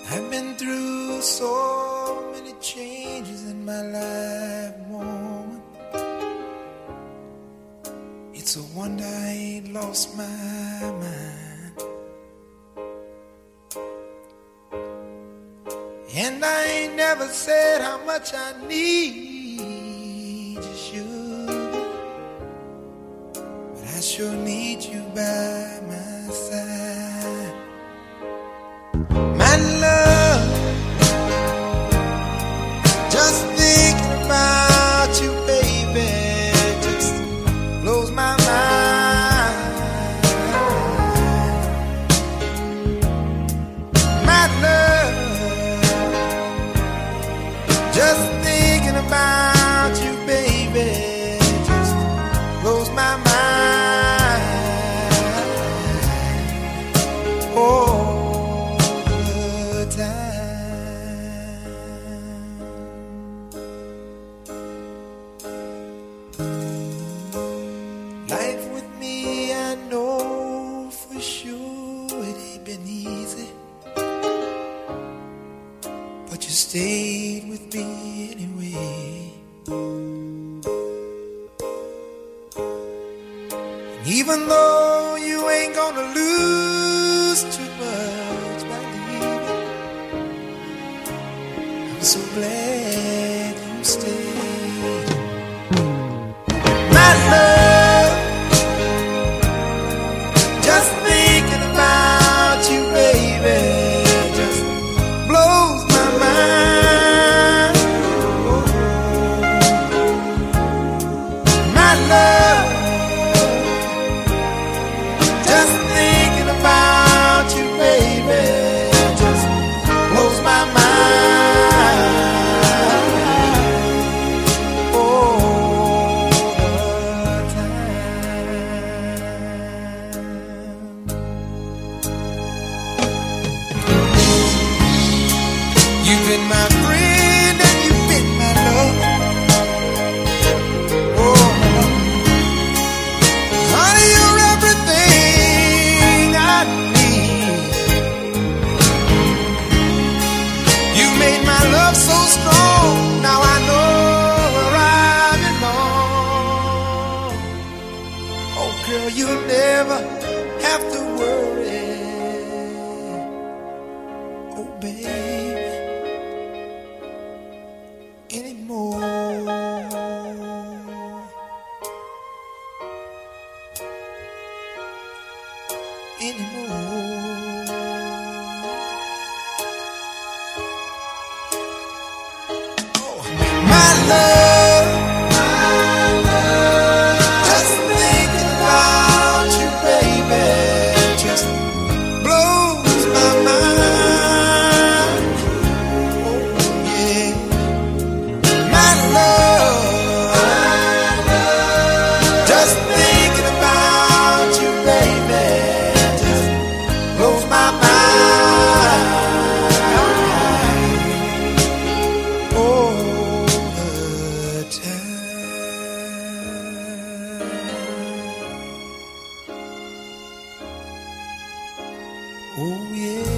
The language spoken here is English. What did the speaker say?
I've been through so many changes in my life, woman. It's a wonder I ain't lost my mind. And I ain't never said how much I need you, sugar, but I sure need you by my side. My love, just thinking about you, baby, just blows my mind. My love, just thinking about you, baby, just blows my mind. All the time. Life with me, I know for sure it ain't been easy, but you stayed with me anyway. And even though you ain't gonna lose too much by leaving, I'm so glad you stayed. My love, just thinking about you, baby, just blows my mind. My love, just thinking about you, baby, just blows my mind. All the time. You've been my friend and you've been my love. Oh, honey, you're everything I need. You made my love so strong. Now I know where I belong. Oh, girl, you'll never have to worry. Oh, baby, anymore. My love, just thinking about you, baby, just blows my mind. Oh, yeah. My love, just thinking about you, baby, just blows my mind. All the time. Oh, yeah.